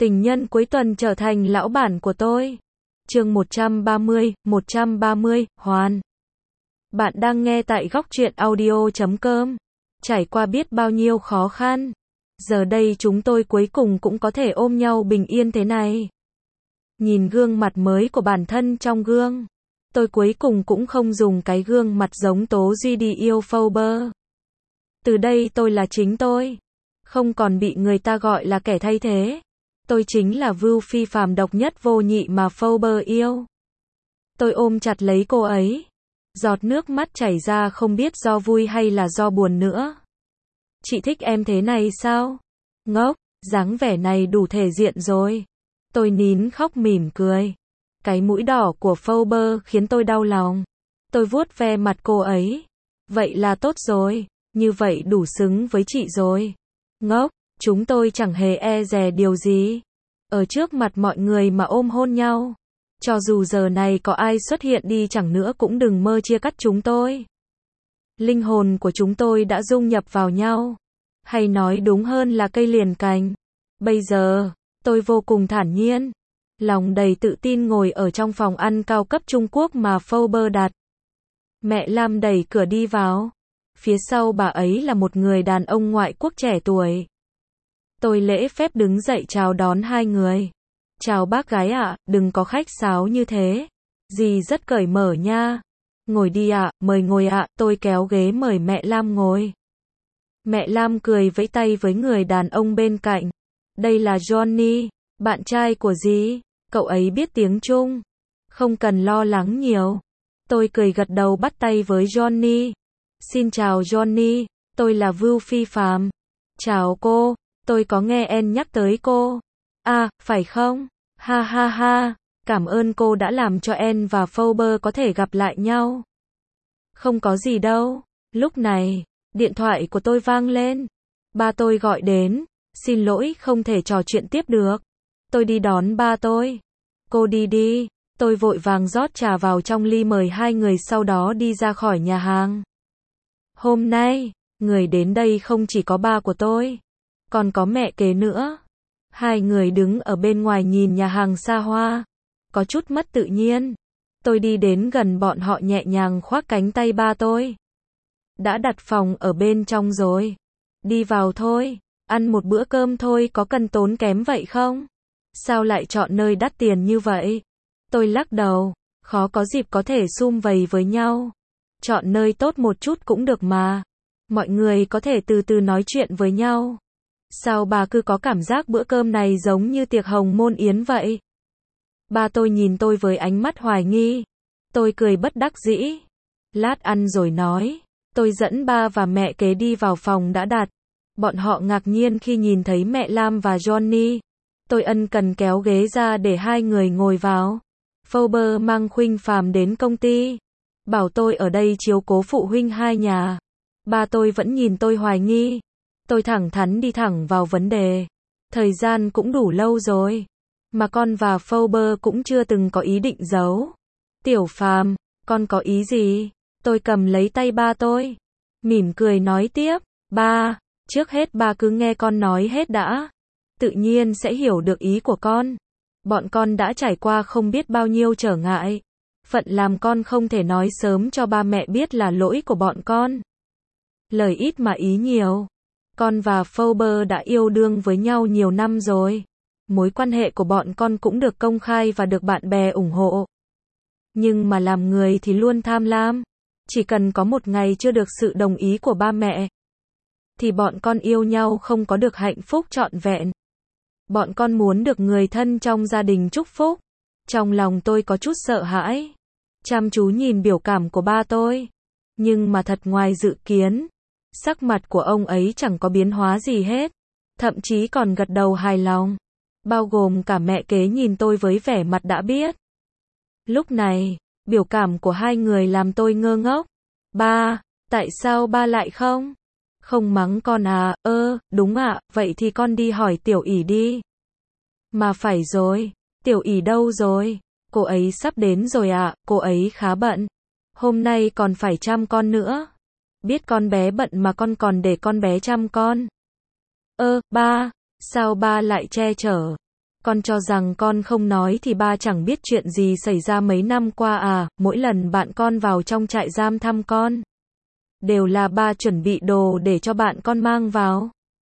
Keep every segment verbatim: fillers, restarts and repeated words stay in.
Tình nhân cuối tuần trở thành lão bản của tôi. Chương một trăm ba mươi, một trăm ba mươi, Hoàn. Bạn đang nghe tại góc truyện audio chấm com. Trải qua biết bao nhiêu khó khăn, giờ đây chúng tôi cuối cùng cũng có thể ôm nhau bình yên thế này. Nhìn gương mặt mới của bản thân trong gương, tôi cuối cùng cũng không dùng cái gương mặt giống Tố Duy đi yêu Forbes. Từ đây tôi là chính tôi, không còn bị người ta gọi là kẻ thay thế. Tôi chính là vưu phi phàm độc nhất vô nhị mà Forbes yêu. Tôi ôm chặt lấy cô ấy, giọt nước mắt chảy ra không biết do vui hay là do buồn nữa. Chị thích em thế này sao? Ngốc, dáng vẻ này đủ thể diện rồi. Tôi nín khóc mỉm cười. Cái mũi đỏ của Forbes khiến tôi đau lòng. Tôi vuốt ve mặt cô ấy. Vậy là tốt rồi, như vậy đủ xứng với chị rồi. Ngốc, chúng tôi chẳng hề e dè điều gì. Ở trước mặt mọi người mà ôm hôn nhau. Cho dù giờ này có ai xuất hiện đi chẳng nữa cũng đừng mơ chia cắt chúng tôi. Linh hồn của chúng tôi đã dung nhập vào nhau. Hay nói đúng hơn là cây liền cành. Bây giờ, tôi vô cùng thản nhiên, lòng đầy tự tin ngồi ở trong phòng ăn cao cấp Trung Quốc mà Forbes đặt. Mẹ Lam đẩy cửa đi vào. Phía sau bà ấy là một người đàn ông ngoại quốc trẻ tuổi. Tôi lễ phép đứng dậy chào đón hai người. Chào bác gái ạ, đừng có khách sáo như thế. Dì rất cởi mở nha. Ngồi đi ạ, mời ngồi ạ, tôi kéo ghế mời mẹ Lam ngồi. Mẹ Lam cười vẫy tay với người đàn ông bên cạnh. Đây là Johnny, bạn trai của dì, cậu ấy biết tiếng Trung. Không cần lo lắng nhiều. Tôi cười gật đầu bắt tay với Johnny. Xin chào Johnny, tôi là Vưu Phi Phàm. Chào cô, tôi có nghe En nhắc tới cô. À, phải không? Ha ha ha, cảm ơn cô đã làm cho En và Forbes có thể gặp lại nhau. Không có gì đâu. Lúc này, điện thoại của tôi vang lên. Ba tôi gọi đến. Xin lỗi không thể trò chuyện tiếp được. Tôi đi đón ba tôi. Cô đi đi. Tôi vội vàng rót trà vào trong ly mời hai người sau đó đi ra khỏi nhà hàng. Hôm nay, người đến đây không chỉ có ba của tôi, còn có mẹ kế nữa. Hai người đứng ở bên ngoài nhìn nhà hàng xa hoa, có chút mất tự nhiên. Tôi đi đến gần bọn họ nhẹ nhàng khoác cánh tay ba tôi. Đã đặt phòng ở bên trong rồi. Đi vào thôi, ăn một bữa cơm thôi có cần tốn kém vậy không? Sao lại chọn nơi đắt tiền như vậy? Tôi lắc đầu, khó có dịp có thể sum vầy với nhau. Chọn nơi tốt một chút cũng được mà. Mọi người có thể từ từ nói chuyện với nhau. Sao bà cứ có cảm giác bữa cơm này giống như tiệc hồng môn yến vậy? Ba tôi nhìn tôi với ánh mắt hoài nghi. Tôi cười bất đắc dĩ. Lát ăn rồi nói. Tôi dẫn ba và mẹ kế đi vào phòng đã đặt. Bọn họ ngạc nhiên khi nhìn thấy mẹ Lam và Johnny. Tôi ân cần kéo ghế ra để hai người ngồi vào. Forbes mang Khuynh Phàm đến công ty. Bảo tôi ở đây chiếu cố phụ huynh hai nhà. Ba tôi vẫn nhìn tôi hoài nghi. Tôi thẳng thắn đi thẳng vào vấn đề. Thời gian cũng đủ lâu rồi. Mà con và Forbes cũng chưa từng có ý định giấu. Tiểu Phàm, con có ý gì? Tôi cầm lấy tay ba tôi. Mỉm cười nói tiếp. Ba, trước hết ba cứ nghe con nói hết đã. Tự nhiên sẽ hiểu được ý của con. Bọn con đã trải qua không biết bao nhiêu trở ngại. Phận làm con không thể nói sớm cho ba mẹ biết là lỗi của bọn con. Lời ít mà ý nhiều. Con và Forbes đã yêu đương với nhau nhiều năm rồi. Mối quan hệ của bọn con cũng được công khai và được bạn bè ủng hộ. Nhưng mà làm người thì luôn tham lam. Chỉ cần có một ngày chưa được sự đồng ý của ba mẹ, thì bọn con yêu nhau không có được hạnh phúc trọn vẹn. Bọn con muốn được người thân trong gia đình chúc phúc. Trong lòng tôi có chút sợ hãi. Chăm chú nhìn biểu cảm của ba tôi. Nhưng mà thật ngoài dự kiến. Sắc mặt của ông ấy chẳng có biến hóa gì hết. Thậm chí còn gật đầu hài lòng. Bao gồm cả mẹ kế nhìn tôi với vẻ mặt đã biết. Lúc này, biểu cảm của hai người làm tôi ngơ ngốc. Ba, tại sao ba lại không? Không mắng con à? Ơ, đúng ạ, vậy thì con đi hỏi Tiểu ỷ đi. Mà phải rồi, Tiểu ỷ đâu rồi? Cô ấy sắp đến rồi ạ, cô ấy khá bận. Hôm nay còn phải chăm con nữa. Biết con bé bận mà con còn để con bé chăm con. Ơ, ba, sao ba lại che chở? Con cho rằng con không nói thì ba chẳng biết chuyện gì xảy ra mấy năm qua à, mỗi lần bạn con vào trong trại giam thăm con, đều là ba chuẩn bị đồ để cho bạn con mang vào.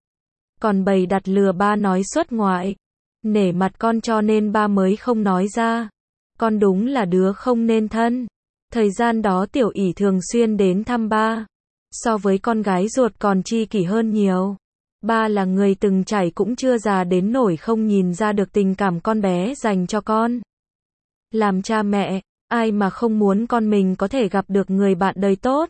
Còn bày đặt lừa ba nói xuất ngoại, nể mặt con cho nên ba mới không nói ra. Con đúng là đứa không nên thân. Thời gian đó Tiểu ỷ thường xuyên đến thăm ba. So với con gái ruột còn chi kỷ hơn nhiều. Ba là người từng trải cũng chưa già đến nổi không nhìn ra được tình cảm con bé dành cho con. Làm cha mẹ, ai mà không muốn con mình có thể gặp được người bạn đời tốt.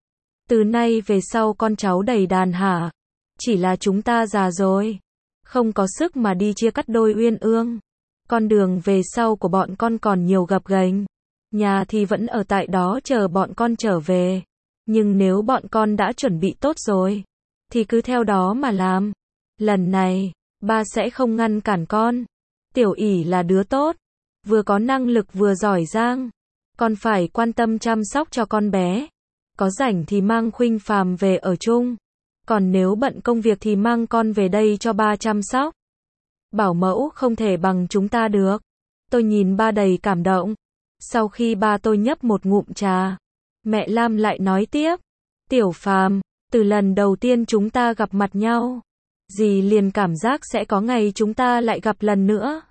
Từ nay về sau con cháu đầy đàn hả? Chỉ là chúng ta già rồi, không có sức mà đi chia cắt đôi uyên ương. Con đường về sau của bọn con còn nhiều gập ghềnh. Nhà thì vẫn ở tại đó chờ bọn con trở về. Nhưng nếu bọn con đã chuẩn bị tốt rồi, thì cứ theo đó mà làm. Lần này, ba sẽ không ngăn cản con. Tiểu ỷ là đứa tốt, vừa có năng lực vừa giỏi giang. Con phải quan tâm chăm sóc cho con bé. Có rảnh thì mang Khuynh Phàm về ở chung. Còn nếu bận công việc thì mang con về đây cho ba chăm sóc. Bảo mẫu không thể bằng chúng ta được. Tôi nhìn ba đầy cảm động. Sau khi ba tôi nhấp một ngụm trà, mẹ Lam lại nói tiếp. Tiểu Phàm, từ lần đầu tiên chúng ta gặp mặt nhau, dì liền cảm giác sẽ có ngày chúng ta lại gặp lần nữa.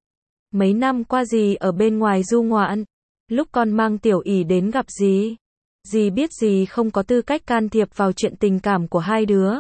Mấy năm qua dì ở bên ngoài du ngoạn, lúc con mang Tiểu ỷ đến gặp dì, dì biết dì không có tư cách can thiệp vào chuyện tình cảm của hai đứa.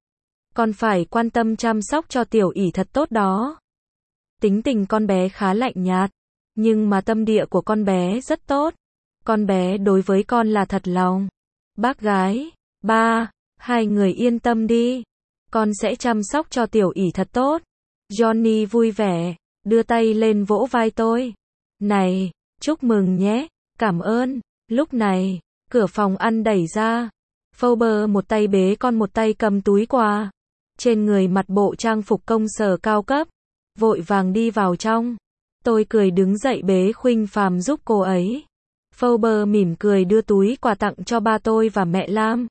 Con phải quan tâm chăm sóc cho Tiểu ỷ thật tốt đó. Tính tình con bé khá lạnh nhạt, nhưng mà tâm địa của con bé rất tốt. Con bé đối với con là thật lòng. Bác gái, ba, hai người yên tâm đi. Con sẽ chăm sóc cho Tiểu ỷ thật tốt. Johnny vui vẻ, đưa tay lên vỗ vai tôi. Này, chúc mừng nhé, cảm ơn. Lúc này, cửa phòng ăn đẩy ra. Phoebe một tay bế con một tay cầm túi quà. Trên người mặc bộ trang phục công sở cao cấp. Vội vàng đi vào trong. Tôi cười đứng dậy bế Khuynh Phàm giúp cô ấy. Phoebe mỉm cười đưa túi quà tặng cho ba tôi và mẹ Lam.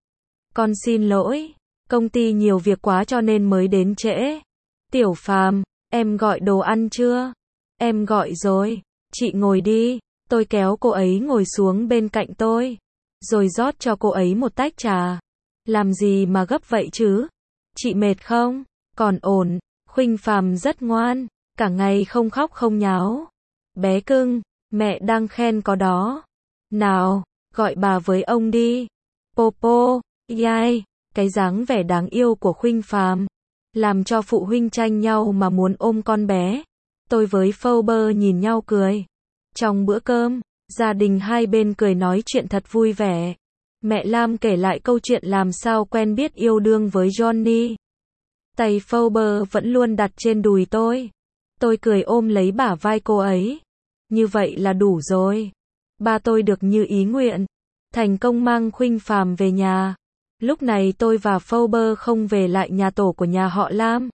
Con xin lỗi, công ty nhiều việc quá cho nên mới đến trễ. Tiểu Phàm, em gọi đồ ăn chưa? Em gọi rồi, chị ngồi đi. Tôi kéo cô ấy ngồi xuống bên cạnh tôi, rồi rót cho cô ấy một tách trà. Làm gì mà gấp vậy chứ? Chị mệt không? Còn ổn. Khuynh Phàm rất ngoan, cả ngày không khóc không nháo. Bé cưng, mẹ đang khen có đó. Nào, gọi bà với ông đi. Popo, yai, cái dáng vẻ đáng yêu của Khuynh Phàm làm cho phụ huynh tranh nhau mà muốn ôm con bé. Tôi với Phoebe nhìn nhau cười. Trong bữa cơm, gia đình hai bên cười nói chuyện thật vui vẻ. Mẹ Lam kể lại câu chuyện làm sao quen biết yêu đương với Johnny. Tay Phoebe vẫn luôn đặt trên đùi tôi. Tôi cười ôm lấy bả vai cô ấy. Như vậy là đủ rồi. Ba tôi được như ý nguyện, thành công mang Khuynh Phàm về nhà. Lúc này tôi và Phoebe không về lại nhà tổ của nhà họ Lam.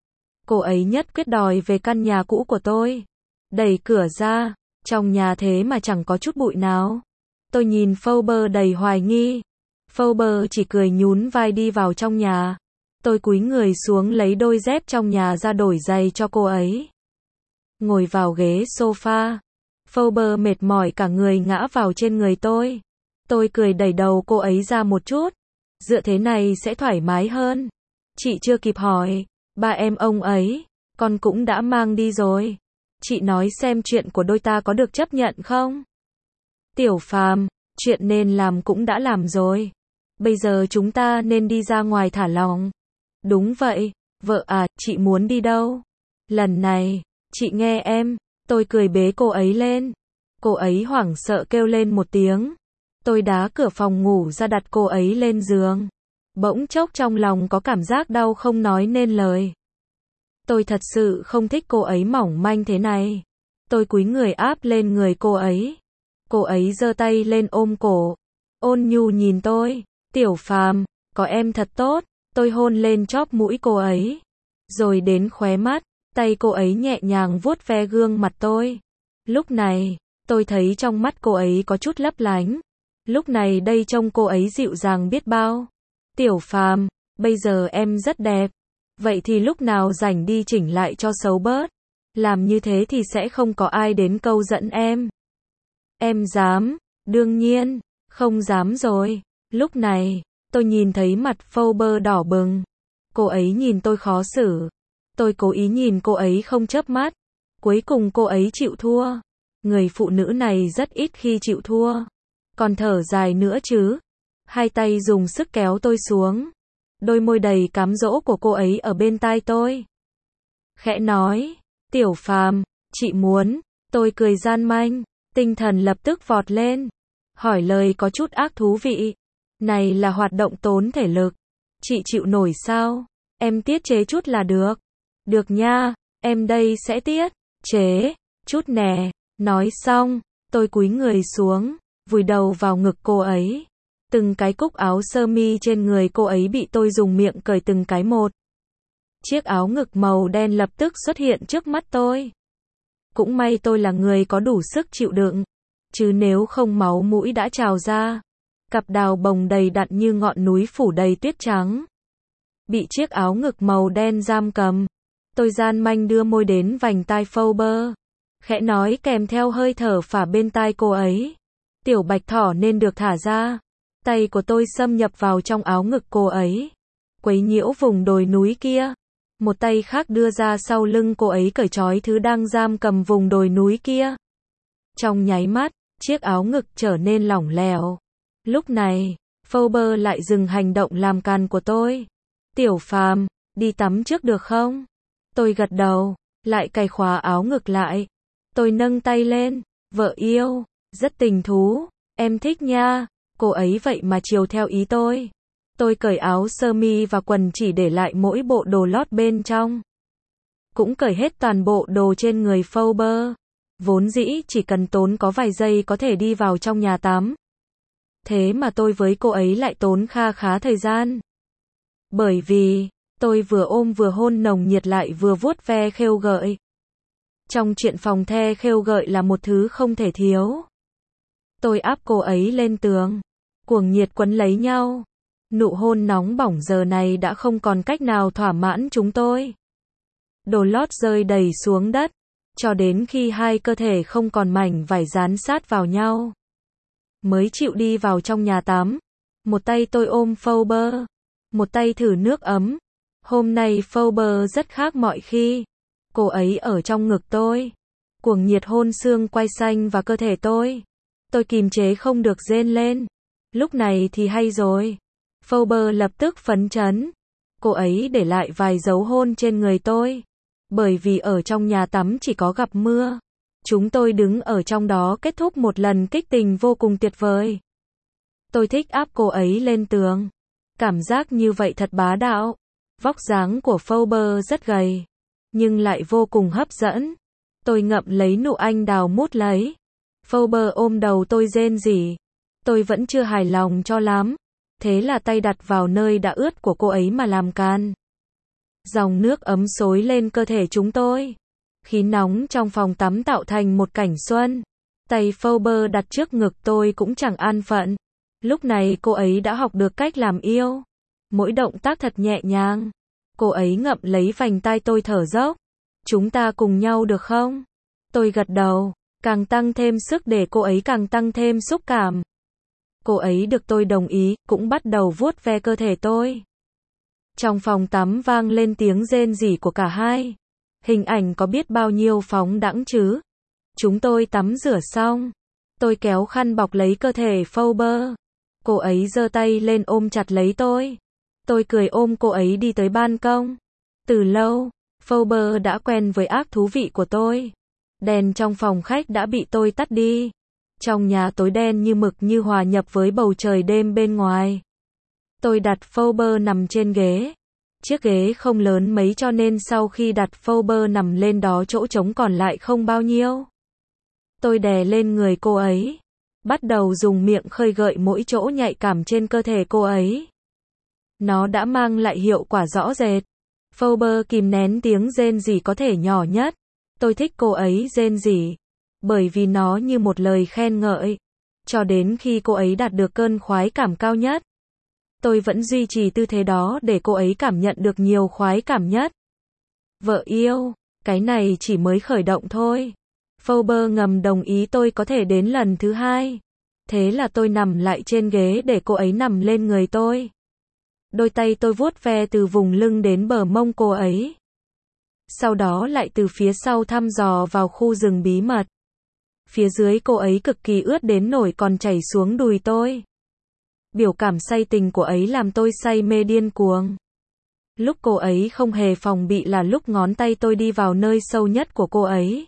Cô ấy nhất quyết đòi về căn nhà cũ của tôi. Đẩy cửa ra, trong nhà thế mà chẳng có chút bụi nào. Tôi nhìn Phoebe đầy hoài nghi. Phoebe chỉ cười nhún vai đi vào trong nhà. Tôi cúi người xuống lấy đôi dép trong nhà ra đổi giày cho cô ấy. Ngồi vào ghế sofa. Phoebe mệt mỏi cả người ngã vào trên người tôi. Tôi cười đẩy đầu cô ấy ra một chút. Dựa thế này sẽ thoải mái hơn. Chị chưa kịp hỏi, ba em ông ấy, con cũng đã mang đi rồi. Chị nói xem chuyện của đôi ta có được chấp nhận không? Tiểu Phàm, chuyện nên làm cũng đã làm rồi. Bây giờ chúng ta nên đi ra ngoài thả lỏng. Đúng vậy, vợ à, chị muốn đi đâu? Lần này, chị nghe em. Tôi cười bế cô ấy lên. Cô ấy hoảng sợ kêu lên một tiếng. Tôi đá cửa phòng ngủ ra đặt cô ấy lên giường. Bỗng chốc trong lòng có cảm giác đau không nói nên lời. Tôi thật sự không thích cô ấy mỏng manh thế này. Tôi cúi người áp lên người cô ấy. Cô ấy giơ tay lên ôm cổ. Ôn nhu nhìn tôi. Tiểu Phàm, có em thật tốt. Tôi hôn lên chóp mũi cô ấy. Rồi đến khóe mắt. Tay cô ấy nhẹ nhàng vuốt ve gương mặt tôi. Lúc này, tôi thấy trong mắt cô ấy có chút lấp lánh. Lúc này đây trông cô ấy dịu dàng biết bao. Tiểu Phàm, bây giờ em rất đẹp. Vậy thì lúc nào rảnh đi chỉnh lại cho xấu bớt. Làm như thế thì sẽ không có ai đến câu dẫn em. Em dám? Đương nhiên, không dám rồi. Lúc này, tôi nhìn thấy mặt Phoebe đỏ bừng. Cô ấy nhìn tôi khó xử. Tôi cố ý nhìn cô ấy không chớp mắt. Cuối cùng cô ấy chịu thua. Người phụ nữ này rất ít khi chịu thua. Còn thở dài nữa chứ. Hai tay dùng sức kéo tôi xuống. Đôi môi đầy cám dỗ của cô ấy ở bên tai tôi. Khẽ nói, Tiểu Phàm, chị muốn. Tôi cười gian manh. Tinh thần lập tức vọt lên. Hỏi lời có chút ác thú vị. Này là hoạt động tốn thể lực. Chị chịu nổi sao? Em tiết chế chút là được. Được nha, em đây sẽ tiết chế chút nè. Nói xong, tôi cúi người xuống, vùi đầu vào ngực cô ấy. Từng cái cúc áo sơ mi trên người cô ấy bị tôi dùng miệng cởi từng cái một. Chiếc áo ngực màu đen lập tức xuất hiện trước mắt tôi. Cũng may tôi là người có đủ sức chịu đựng. Chứ nếu không máu mũi đã trào ra. Cặp đào bồng đầy đặn như ngọn núi phủ đầy tuyết trắng. Bị chiếc áo ngực màu đen giam cầm. Tôi gian manh đưa môi đến vành tai Phoebe. Khẽ nói kèm theo hơi thở phả bên tai cô ấy. Tiểu bạch thỏ nên được thả ra. Tay của tôi xâm nhập vào trong áo ngực cô ấy. Quấy nhiễu vùng đồi núi kia. Một tay khác đưa ra sau lưng cô ấy cởi trói thứ đang giam cầm vùng đồi núi kia. Trong nháy mắt, chiếc áo ngực trở nên lỏng lẻo. Lúc này, Phoebe lại dừng hành động làm càn của tôi. Tiểu Phàm, đi tắm trước được không? Tôi gật đầu, lại cài khóa áo ngực lại. Tôi nâng tay lên, vợ yêu, rất tình thú, em thích nha. Cô ấy vậy mà chiều theo ý tôi. Tôi cởi áo sơ mi và quần chỉ để lại mỗi bộ đồ lót bên trong. Cũng cởi hết toàn bộ đồ trên người Phoebe. Vốn dĩ chỉ cần tốn có vài giây có thể đi vào trong nhà tắm. Thế mà tôi với cô ấy lại tốn kha khá thời gian. Bởi vì, tôi vừa ôm vừa hôn nồng nhiệt lại vừa vuốt ve khêu gợi. Trong chuyện phòng the khêu gợi là một thứ không thể thiếu. Tôi áp cô ấy lên tường. Cuồng nhiệt quấn lấy nhau. Nụ hôn nóng bỏng giờ này đã không còn cách nào thỏa mãn chúng tôi. Đồ lót rơi đầy xuống đất. Cho đến khi hai cơ thể không còn mảnh vải dán sát vào nhau. Mới chịu đi vào trong nhà tắm. Một tay tôi ôm Phoebe. Một tay thử nước ấm. Hôm nay Phoebe rất khác mọi khi. Cô ấy ở trong ngực tôi. Cuồng nhiệt hôn xương quai xanh và cơ thể tôi. Tôi kìm chế không được rên lên. Lúc này thì hay rồi. Phoebe lập tức phấn chấn. Cô ấy để lại vài dấu hôn trên người tôi. Bởi vì ở trong nhà tắm chỉ có gặp mưa. Chúng tôi đứng ở trong đó kết thúc một lần kích tình vô cùng tuyệt vời. Tôi thích áp cô ấy lên tường. Cảm giác như vậy thật bá đạo. Vóc dáng của Phoebe rất gầy. Nhưng lại vô cùng hấp dẫn. Tôi ngậm lấy nụ anh đào mút lấy. Phoebe ôm đầu tôi rên rỉ. Tôi vẫn chưa hài lòng cho lắm. Thế là tay đặt vào nơi đã ướt của cô ấy mà làm can. Dòng nước ấm xối lên cơ thể chúng tôi. Khí nóng trong phòng tắm tạo thành một cảnh xuân. Tay Phoebe đặt trước ngực tôi cũng chẳng an phận. Lúc này cô ấy đã học được cách làm yêu. Mỗi động tác thật nhẹ nhàng. Cô ấy ngậm lấy vành tai tôi thở dốc. Chúng ta cùng nhau được không? Tôi gật đầu. Càng tăng thêm sức để cô ấy càng tăng thêm xúc cảm. Cô ấy được tôi đồng ý, cũng bắt đầu vuốt ve cơ thể tôi. Trong phòng tắm vang lên tiếng rên rỉ của cả hai. Hình ảnh có biết bao nhiêu phóng đãng chứ. Chúng tôi tắm rửa xong. Tôi kéo khăn bọc lấy cơ thể Phoebe. Cô ấy giơ tay lên ôm chặt lấy tôi. Tôi cười ôm cô ấy đi tới ban công. Từ lâu, Phoebe đã quen với ác thú vị của tôi. Đèn trong phòng khách đã bị tôi tắt đi. Trong nhà tối đen như mực như hòa nhập với bầu trời đêm bên ngoài. Tôi đặt Phoebe nằm trên ghế. Chiếc ghế không lớn mấy cho nên sau khi đặt Phoebe nằm lên đó chỗ trống còn lại không bao nhiêu. Tôi đè lên người cô ấy. Bắt đầu dùng miệng khơi gợi mỗi chỗ nhạy cảm trên cơ thể cô ấy. Nó đã mang lại hiệu quả rõ rệt. Phoebe kìm nén tiếng rên rỉ có thể nhỏ nhất. Tôi thích cô ấy rên rỉ. Bởi vì nó như một lời khen ngợi. Cho đến khi cô ấy đạt được cơn khoái cảm cao nhất. Tôi vẫn duy trì tư thế đó để cô ấy cảm nhận được nhiều khoái cảm nhất. Vợ yêu, Cái này chỉ mới khởi động thôi. Forbes ngầm đồng ý tôi có thể đến lần thứ hai. Thế là tôi nằm lại trên ghế để cô ấy nằm lên người tôi. Đôi tay tôi vuốt ve từ vùng lưng đến bờ mông cô ấy. Sau đó lại từ phía sau thăm dò vào khu rừng bí mật. Phía dưới cô ấy cực kỳ ướt đến nổi còn chảy xuống đùi tôi. Biểu cảm say tình của ấy làm tôi say mê điên cuồng. Lúc cô ấy không hề phòng bị là lúc ngón tay tôi đi vào nơi sâu nhất của cô ấy.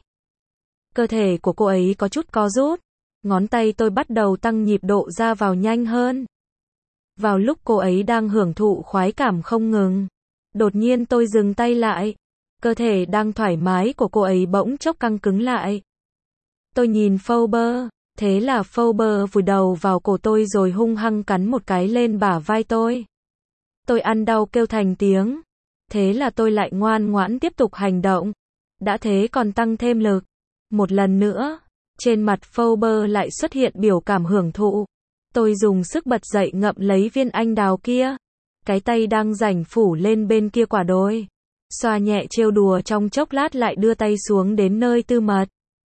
Cơ thể của cô ấy có chút co rút. Ngón tay tôi bắt đầu tăng nhịp độ ra vào nhanh hơn. Vào lúc cô ấy đang hưởng thụ khoái cảm không ngừng. Đột nhiên tôi dừng tay lại. Cơ thể đang thoải mái của cô ấy bỗng chốc căng cứng lại. Tôi nhìn Forbes. Thế là Forbes vùi đầu vào cổ tôi rồi hung hăng cắn một cái lên bả vai tôi. Tôi ăn đau kêu thành tiếng. Thế là tôi lại ngoan ngoãn tiếp tục hành động. Đã thế còn tăng thêm lực. Một lần nữa, trên mặt Forbes lại xuất hiện biểu cảm hưởng thụ. Tôi dùng sức bật dậy ngậm lấy viên anh đào kia. Cái tay đang rảnh phủ lên bên kia quả đồi. Xoa nhẹ trêu đùa trong chốc lát lại đưa tay xuống đến nơi tư mật.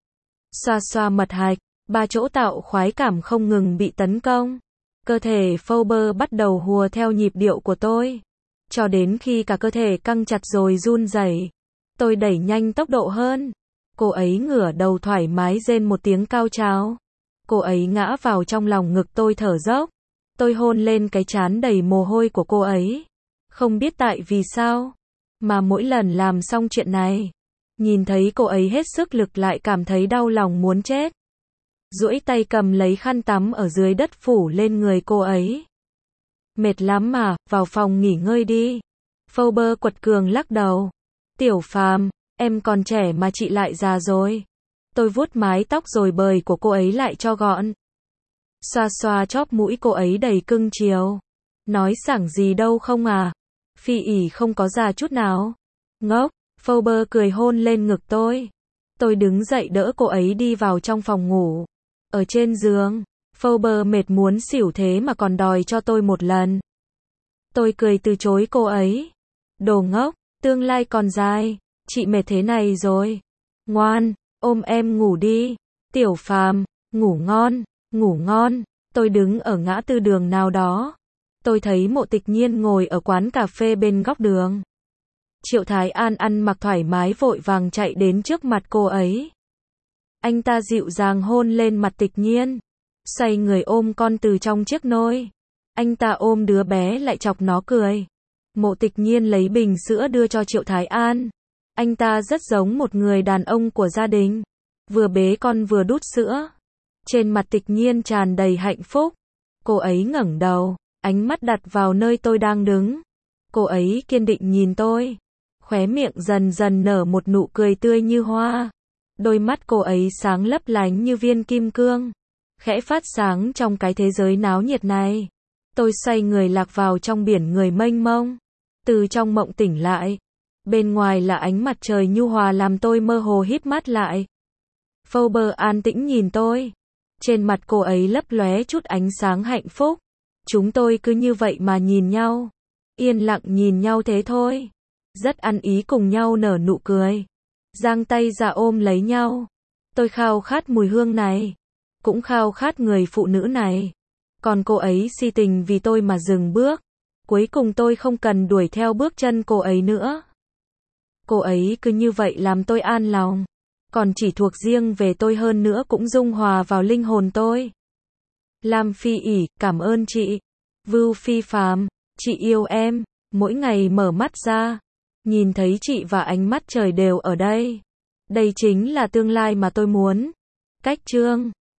Xoa xoa mật hạch, ba chỗ tạo khoái cảm không ngừng bị tấn công. Cơ thể Forbes bắt đầu hùa theo nhịp điệu của tôi. Cho đến khi cả cơ thể căng chặt rồi run rẩy. Tôi đẩy nhanh tốc độ hơn. Cô ấy ngửa đầu thoải mái rên một tiếng cao trào. Cô ấy ngã vào trong lòng ngực tôi thở dốc. Tôi hôn lên cái trán đầy mồ hôi của cô ấy. Không biết tại vì sao, mà mỗi lần làm xong chuyện này, nhìn thấy cô ấy hết sức lực lại cảm thấy đau lòng muốn chết. Duỗi tay cầm lấy khăn tắm ở dưới đất phủ lên người cô ấy. Mệt lắm mà, vào phòng nghỉ ngơi đi. Forbes quật cường lắc đầu. Tiểu Phàm, em còn trẻ mà chị lại già rồi. Tôi vuốt mái tóc rồi bời của cô ấy lại cho gọn. Xoa xoa chóp mũi cô ấy đầy cưng chiều. Nói sảng gì đâu không à. Phi ỉ không có già chút nào. Ngốc, Forbes cười hôn lên ngực tôi. Tôi đứng dậy đỡ cô ấy đi vào trong phòng ngủ. Ở trên giường, Forbes mệt muốn xỉu thế mà còn đòi cho tôi một lần. Tôi cười từ chối cô ấy. Đồ ngốc, tương lai còn dài, chị mệt thế này rồi. Ngoan, ôm em ngủ đi. Tiểu Phàm, ngủ ngon, ngủ ngon. Tôi đứng ở ngã tư đường nào đó. Tôi thấy Mộ Tịch Nhiên ngồi ở quán cà phê bên góc đường. Triệu Thái An ăn mặc thoải mái vội vàng chạy đến trước mặt cô ấy. Anh ta dịu dàng hôn lên mặt Tịch Nhiên. Xoay người ôm con từ trong chiếc nôi. Anh ta ôm đứa bé lại chọc nó cười. Mộ Tịch Nhiên lấy bình sữa đưa cho Triệu Thái An. Anh ta rất giống một người đàn ông của gia đình. Vừa bế con vừa đút sữa. Trên mặt Tịch Nhiên tràn đầy hạnh phúc. Cô ấy ngẩng đầu, ánh mắt đặt vào nơi tôi đang đứng. Cô ấy kiên định nhìn tôi. Khóe miệng dần dần nở một nụ cười tươi như hoa. Đôi mắt cô ấy sáng lấp lánh như viên kim cương. Khẽ phát sáng trong cái thế giới náo nhiệt này. Tôi xoay người lạc vào trong biển người mênh mông. Từ trong mộng tỉnh lại. Bên ngoài là ánh mặt trời nhu hòa làm tôi mơ hồ híp mắt lại. Forbes an tĩnh nhìn tôi. Trên mặt cô ấy lấp lóe chút ánh sáng hạnh phúc. Chúng tôi cứ như vậy mà nhìn nhau. Yên lặng nhìn nhau thế thôi. Rất ăn ý cùng nhau nở nụ cười. Giang tay ra ôm lấy nhau. Tôi khao khát mùi hương này. Cũng khao khát người phụ nữ này. Còn cô ấy si tình vì tôi mà dừng bước. Cuối cùng tôi không cần đuổi theo bước chân cô ấy nữa. Cô ấy cứ như vậy làm tôi an lòng. Còn chỉ thuộc riêng về tôi hơn nữa cũng dung hòa vào linh hồn tôi. Lam Phi ỉ, cảm ơn chị. Vưu Phi Phàm, chị yêu em. Mỗi ngày mở mắt ra, nhìn thấy chị và ánh mắt trời đều ở đây. Đây chính là tương lai mà tôi muốn. Cách chương